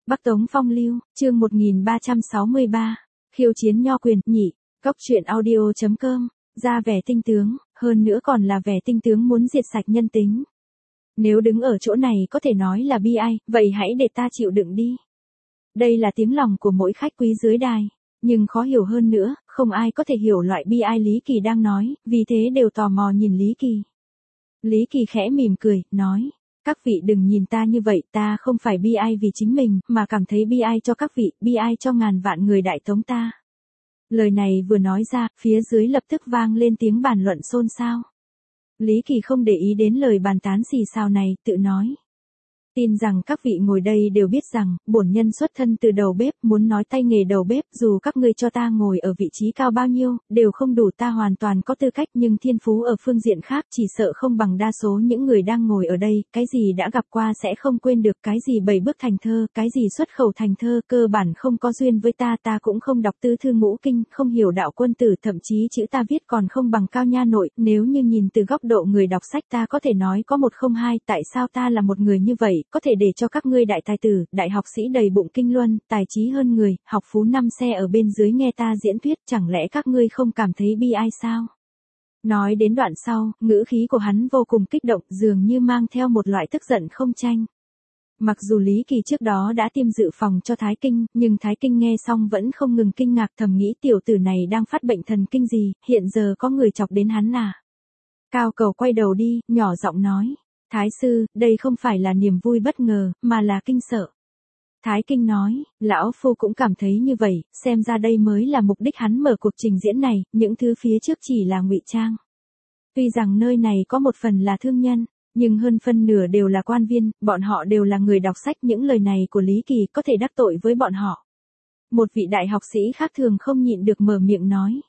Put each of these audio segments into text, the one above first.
Bắc Tống Phong Lưu, chương 1363, khiêu chiến nho quyền, nhị, Cóc truyện audio.com, ra vẻ tinh tướng, hơn nữa còn là vẻ tinh tướng muốn diệt sạch nhân tính. Nếu đứng ở chỗ này có thể nói là bi ai, vậy hãy để ta chịu đựng đi. Đây là tiếng lòng của mỗi khách quý dưới đài, nhưng khó hiểu hơn nữa, không ai có thể hiểu loại bi ai Lý Kỳ đang nói, vì thế đều tò mò nhìn Lý Kỳ. Lý Kỳ khẽ mỉm cười, nói, các vị đừng nhìn ta như vậy, ta không phải bi ai vì chính mình, mà cảm thấy bi ai cho các vị, bi ai cho ngàn vạn người Đại Tống ta. Lời này vừa nói ra, phía dưới lập tức vang lên tiếng bàn luận xôn xao. Lý Kỳ không để ý đến lời bàn tán xì xào này, tự nói. Tin rằng các vị ngồi đây đều biết rằng, bổn nhân xuất thân từ đầu bếp, muốn nói tay nghề đầu bếp, dù các ngươi cho ta ngồi ở vị trí cao bao nhiêu, đều không đủ, ta hoàn toàn có tư cách, nhưng thiên phú ở phương diện khác chỉ sợ không bằng đa số những người đang ngồi ở đây, cái gì đã gặp qua sẽ không quên được, cái gì 7 bước thành thơ, cái gì xuất khẩu thành thơ, cơ bản không có duyên với ta, ta cũng không đọc tứ thư ngũ kinh, không hiểu đạo quân tử, thậm chí chữ ta viết còn không bằng Cao Nha Nội, nếu như nhìn từ góc độ người đọc sách ta có thể nói có một không hai, tại sao ta là một người như vậy, có thể để cho các ngươi đại tài tử, đại học sĩ đầy bụng kinh luân, tài trí hơn người, học phú năm xe ở bên dưới nghe ta diễn thuyết, chẳng lẽ các ngươi không cảm thấy bi ai sao? Nói đến đoạn sau, ngữ khí của hắn vô cùng kích động, dường như mang theo một loại tức giận không tranh. Mặc dù Lý Kỳ trước đó đã tiêm dự phòng cho Thái Kinh, nhưng Thái Kinh nghe xong vẫn không ngừng kinh ngạc, thầm nghĩ tiểu tử này đang phát bệnh thần kinh gì, hiện giờ có người chọc đến hắn à? Cao Cầu quay đầu đi, nhỏ giọng nói. Thái sư, đây không phải là niềm vui bất ngờ, mà là kinh sợ. Thái Kinh nói, lão phu cũng cảm thấy như vậy, xem ra đây mới là mục đích hắn mở cuộc trình diễn này, những thứ phía trước chỉ là ngụy trang. Tuy rằng nơi này có một phần là thương nhân, nhưng hơn phân nửa đều là quan viên, bọn họ đều là người đọc sách, những lời này của Lý Kỳ có thể đắc tội với bọn họ. Một vị đại học sĩ khác thường không nhịn được mở miệng nói.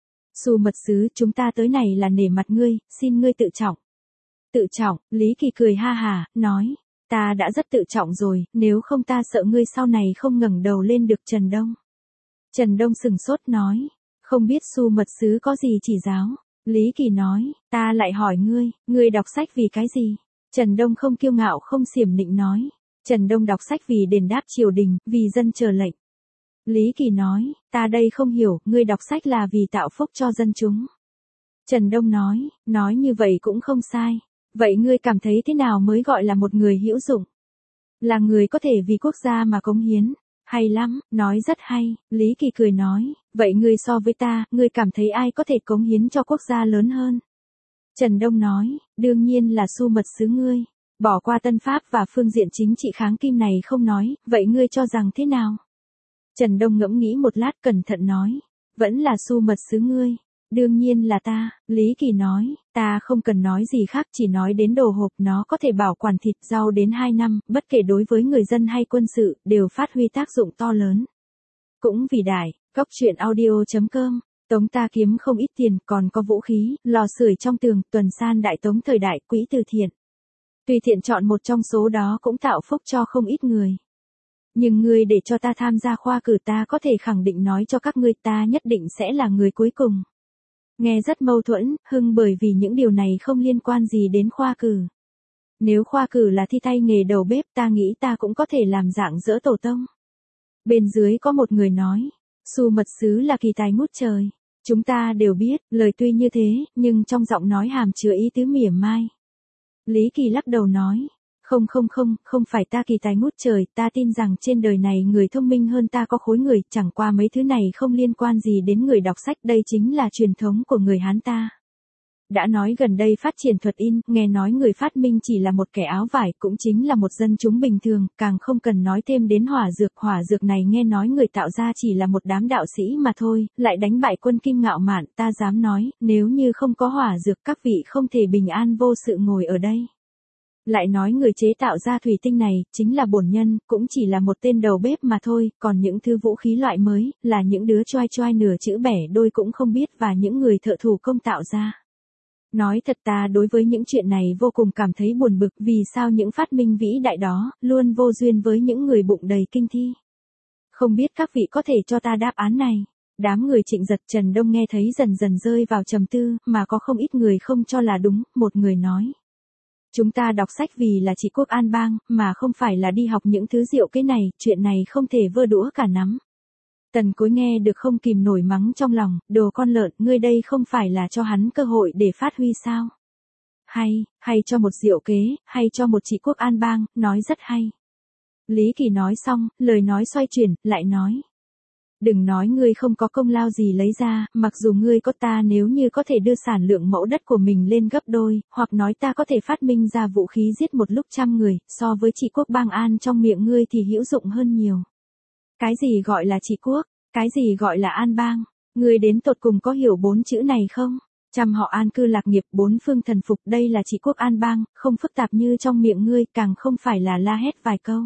Xu mật sứ, chúng ta tới này là nể mặt ngươi, xin ngươi tự trọng. Tự trọng, Lý Kỳ cười ha hà, nói, ta đã rất tự trọng rồi, nếu không ta sợ ngươi sau này không ngẩng đầu lên được. Trần Đông. Trần Đông sừng sốt nói, không biết Xu mật sứ có gì chỉ giáo. Lý Kỳ nói, ta lại hỏi ngươi đọc sách vì cái gì? Trần Đông không kiêu ngạo không xiểm nịnh nói, Trần Đông đọc sách vì đền đáp triều đình, vì dân chờ lệnh. Lý Kỳ nói, ta đây không hiểu, ngươi đọc sách là vì tạo phúc cho dân chúng. Trần Đông nói như vậy cũng không sai. Vậy ngươi cảm thấy thế nào mới gọi là một người hữu dụng? Là người có thể vì quốc gia mà cống hiến. Hay lắm, nói rất hay, Lý Kỳ cười nói, vậy ngươi so với ta, ngươi cảm thấy ai có thể cống hiến cho quốc gia lớn hơn? Trần Đông nói, đương nhiên là Xu mật sứ ngươi. Bỏ qua Tân Pháp và phương diện chính trị kháng kim này không nói, vậy ngươi cho rằng thế nào? Trần Đông ngẫm nghĩ một lát cẩn thận nói, vẫn là Xu mật sứ ngươi. Đương nhiên là ta, Lý Kỳ nói, ta không cần nói gì khác, chỉ nói đến đồ hộp, nó có thể bảo quản thịt rau đến 2 năm, bất kể đối với người dân hay quân sự, đều phát huy tác dụng to lớn. Cũng vì đại, Cóc truyện audio.com, Tống ta kiếm không ít tiền, còn có vũ khí, lò sưởi trong tường, tuần san Đại Tống thời đại, quỹ từ thiện. Tùy tiện chọn một trong số đó cũng tạo phúc cho không ít người. Nhưng ngươi để cho ta tham gia khoa cử, ta có thể khẳng định nói cho các ngươi, ta nhất định sẽ là người cuối cùng. Nghe rất mâu thuẫn, bởi vì những điều này không liên quan gì đến khoa cử. Nếu khoa cử là thi tay nghề đầu bếp, ta nghĩ ta cũng có thể làm dạng dỡ tổ tông. Bên dưới có một người nói, Xu mật sứ là kỳ tài ngút trời. Chúng ta đều biết, lời tuy như thế, nhưng trong giọng nói hàm chứa ý tứ mỉa mai. Lý Kỳ lắc đầu nói, không phải ta kỳ tài ngút trời, ta tin rằng trên đời này người thông minh hơn ta có khối người, chẳng qua mấy thứ này không liên quan gì đến người đọc sách, đây chính là truyền thống của người Hán ta. Đã nói gần đây phát triển thuật in, nghe nói người phát minh chỉ là một kẻ áo vải, cũng chính là một dân chúng bình thường, càng không cần nói thêm đến hỏa dược này nghe nói người tạo ra chỉ là một đám đạo sĩ mà thôi, lại đánh bại quân Kim ngạo mạn, ta dám nói, nếu như không có hỏa dược các vị không thể bình an vô sự ngồi ở đây. Lại nói người chế tạo ra thủy tinh này, chính là bổn nhân, cũng chỉ là một tên đầu bếp mà thôi, còn những thứ vũ khí loại mới, là những đứa choai nửa chữ bẻ đôi cũng không biết và những người thợ thủ công tạo ra. Nói thật ta đối với những chuyện này vô cùng cảm thấy buồn bực, vì sao những phát minh vĩ đại đó, luôn vô duyên với những người bụng đầy kinh thi. Không biết các vị có thể cho ta đáp án này. Đám người Trịnh Giật Trần Đông nghe thấy dần dần rơi vào trầm tư, mà có không ít người không cho là đúng, một người nói. Chúng ta đọc sách vì là trị quốc an bang, mà không phải là đi học những thứ diệu cái này, chuyện này không thể vơ đũa cả nắm. Tần Cối nghe được không kìm nổi mắng trong lòng, đồ con lợn, ngươi đây không phải là cho hắn cơ hội để phát huy sao? Hay cho một diệu kế, hay cho một trị quốc an bang, nói rất hay. Lý Kỳ nói xong, lời nói xoay chuyển, lại nói. Đừng nói ngươi không có công lao gì lấy ra, mặc dù ngươi có ta nếu như có thể đưa sản lượng mẫu đất của mình lên gấp đôi, hoặc nói ta có thể phát minh ra vũ khí giết một lúc 100 người, so với trị quốc bang an trong miệng ngươi thì hữu dụng hơn nhiều. Cái gì gọi là trị quốc, cái gì gọi là an bang, ngươi đến tột cùng có hiểu 4 chữ này không? Trăm họ an cư lạc nghiệp, 4 phương thần phục, đây là trị quốc an bang, không phức tạp như trong miệng ngươi, càng không phải là la hét vài câu.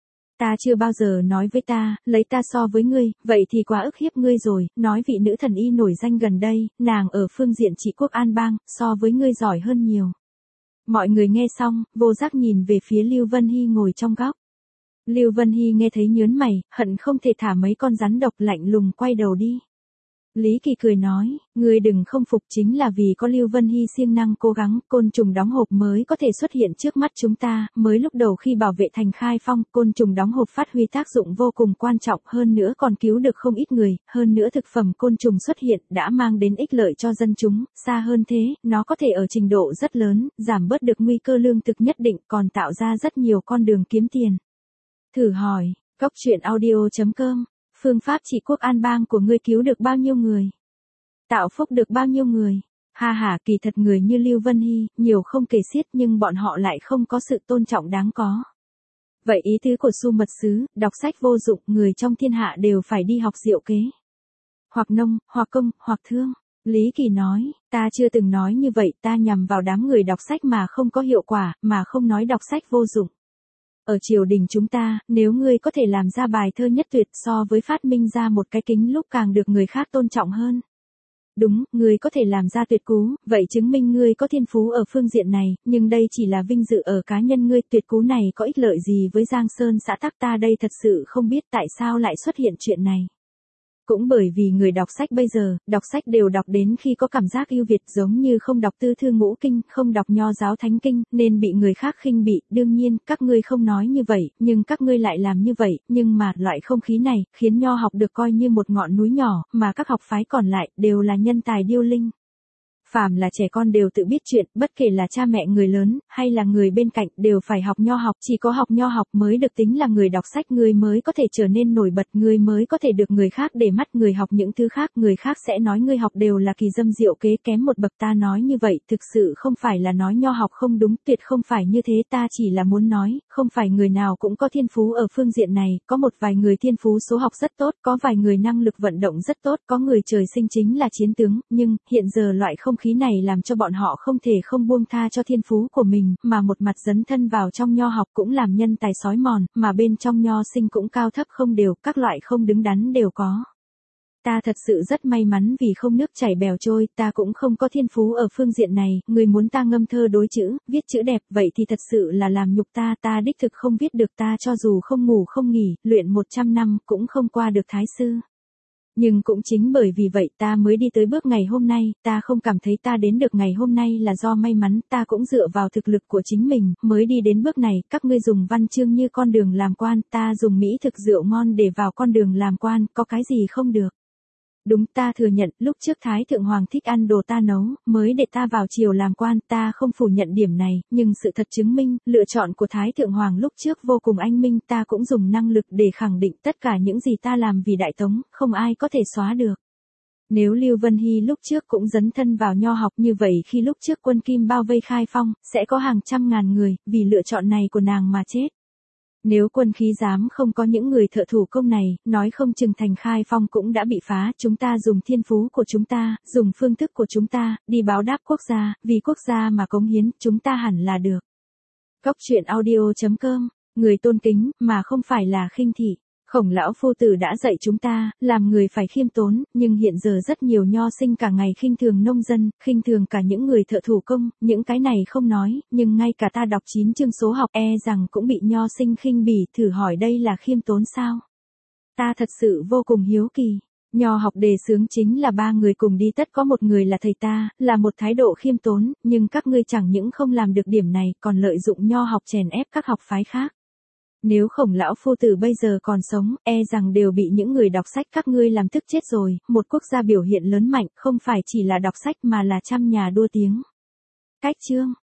Ta chưa bao giờ nói với ta, lấy ta so với ngươi, vậy thì quá ức hiếp ngươi rồi, nói vị nữ thần y nổi danh gần đây, nàng ở phương diện trị quốc an bang, so với ngươi giỏi hơn nhiều. Mọi người nghe xong, vô giác nhìn về phía Lưu Vân Hy ngồi trong góc. Lưu Vân Hy nghe thấy nhớn mày, hận không thể thả mấy con rắn độc, lạnh lùng quay đầu đi. Lý Kỳ cười nói, ngươi đừng không phục, chính là vì có Lưu Vân Hy siêng năng cố gắng, côn trùng đóng hộp mới có thể xuất hiện trước mắt chúng ta, mới lúc đầu khi bảo vệ thành Khai Phong, côn trùng đóng hộp phát huy tác dụng vô cùng quan trọng, hơn nữa còn cứu được không ít người, hơn nữa thực phẩm côn trùng xuất hiện đã mang đến ích lợi cho dân chúng, xa hơn thế, nó có thể ở trình độ rất lớn, giảm bớt được nguy cơ lương thực nhất định, còn tạo ra rất nhiều con đường kiếm tiền. Thử hỏi, coctruyện.audio.com, phương pháp trị quốc an bang của ngươi cứu được bao nhiêu người? Tạo phúc được bao nhiêu người? Ha, kỳ thật người như Lưu Vân Hy, nhiều không kể xiết nhưng bọn họ lại không có sự tôn trọng đáng có. Vậy ý tứ của Su Mật Sứ, đọc sách vô dụng, người trong thiên hạ đều phải đi học diệu kế. Hoặc nông, hoặc công, hoặc thương. Lý Kỳ nói, ta chưa từng nói như vậy, ta nhằm vào đám người đọc sách mà không có hiệu quả, mà không nói đọc sách vô dụng. Ở triều đình chúng ta, nếu ngươi có thể làm ra bài thơ nhất tuyệt so với phát minh ra một cái kính lúc càng được người khác tôn trọng hơn. Đúng, ngươi có thể làm ra tuyệt cú, vậy chứng minh ngươi có thiên phú ở phương diện này, nhưng đây chỉ là vinh dự ở cá nhân ngươi, tuyệt cú này có ích lợi gì với Giang Sơn xã tắc ta đây thật sự không biết tại sao lại xuất hiện chuyện này. Cũng bởi vì người đọc sách bây giờ, đọc sách đều đọc đến khi có cảm giác ưu việt giống như không đọc tư thư ngũ kinh, không đọc nho giáo thánh kinh, nên bị người khác khinh bị, đương nhiên, các ngươi không nói như vậy, nhưng các ngươi lại làm như vậy, nhưng mà, loại không khí này, khiến nho học được coi như một ngọn núi nhỏ, mà các học phái còn lại, đều là nhân tài điêu linh. Phàm là trẻ con đều tự biết chuyện, bất kể là cha mẹ người lớn, hay là người bên cạnh, đều phải học nho học, chỉ có học nho học mới được tính là người đọc sách, người mới có thể trở nên nổi bật, người mới có thể được người khác để mắt, người học những thứ khác, người khác sẽ nói người học đều là kỳ dâm diệu kế kém một bậc, ta nói như vậy, thực sự không phải là nói nho học không đúng, tuyệt không phải như thế, ta chỉ là muốn nói, không phải người nào cũng có thiên phú ở phương diện này, có một vài người thiên phú số học rất tốt, có vài người năng lực vận động rất tốt, có người trời sinh chính là chiến tướng, nhưng, hiện giờ loại không khí này làm cho bọn họ không thể không buông tha cho thiên phú của mình, mà một mặt dấn thân vào trong nho học cũng làm nhân tài sói mòn, mà bên trong nho sinh cũng cao thấp không đều, các loại không đứng đắn đều có. Ta thật sự rất may mắn vì không nước chảy bèo trôi, ta cũng không có thiên phú ở phương diện này, người muốn ta ngâm thơ đối chữ, viết chữ đẹp, vậy thì thật sự là làm nhục ta, ta đích thực không viết được, ta cho dù không ngủ không nghỉ, luyện 100 năm, cũng không qua được thái sư. Nhưng cũng chính bởi vì vậy ta mới đi tới bước ngày hôm nay, ta không cảm thấy ta đến được ngày hôm nay là do may mắn, ta cũng dựa vào thực lực của chính mình, mới đi đến bước này, các ngươi dùng văn chương như con đường làm quan, ta dùng mỹ thực rượu ngon để vào con đường làm quan, có cái gì không được. Đúng, ta thừa nhận, lúc trước Thái Thượng Hoàng thích ăn đồ ta nấu, mới để ta vào triều làm quan, ta không phủ nhận điểm này, nhưng sự thật chứng minh, lựa chọn của Thái Thượng Hoàng lúc trước vô cùng anh minh, ta cũng dùng năng lực để khẳng định tất cả những gì ta làm vì Đại Tống, không ai có thể xóa được. Nếu Lưu Vân Hy lúc trước cũng dấn thân vào nho học như vậy khi lúc trước quân Kim bao vây Khai Phong, sẽ có hàng trăm ngàn người, vì lựa chọn này của nàng mà chết. Nếu quân khí giám không có những người thợ thủ công này, nói không chừng thành Khai Phong cũng đã bị phá, chúng ta dùng thiên phú của chúng ta, dùng phương thức của chúng ta, đi báo đáp quốc gia, vì quốc gia mà cống hiến, chúng ta hẳn là được. Coctruyện.audio.com, người tôn kính, mà không phải là khinh thị. Khổng lão phu tử đã dạy chúng ta, làm người phải khiêm tốn, nhưng hiện giờ rất nhiều nho sinh cả ngày khinh thường nông dân, khinh thường cả những người thợ thủ công, những cái này không nói, nhưng ngay cả ta đọc 9 chương số học rằng cũng bị nho sinh khinh bỉ, thử hỏi đây là khiêm tốn sao? Ta thật sự vô cùng hiếu kỳ. Nho học đề xướng chính là ba người cùng đi tất có một người là thầy ta, là một thái độ khiêm tốn, nhưng các ngươi chẳng những không làm được điểm này còn lợi dụng nho học chèn ép các học phái khác. Nếu Khổng lão phu tử bây giờ còn sống, e rằng đều bị những người đọc sách các ngươi làm tức chết rồi, một quốc gia biểu hiện lớn mạnh không phải chỉ là đọc sách mà là trăm nhà đua tiếng. Cách chương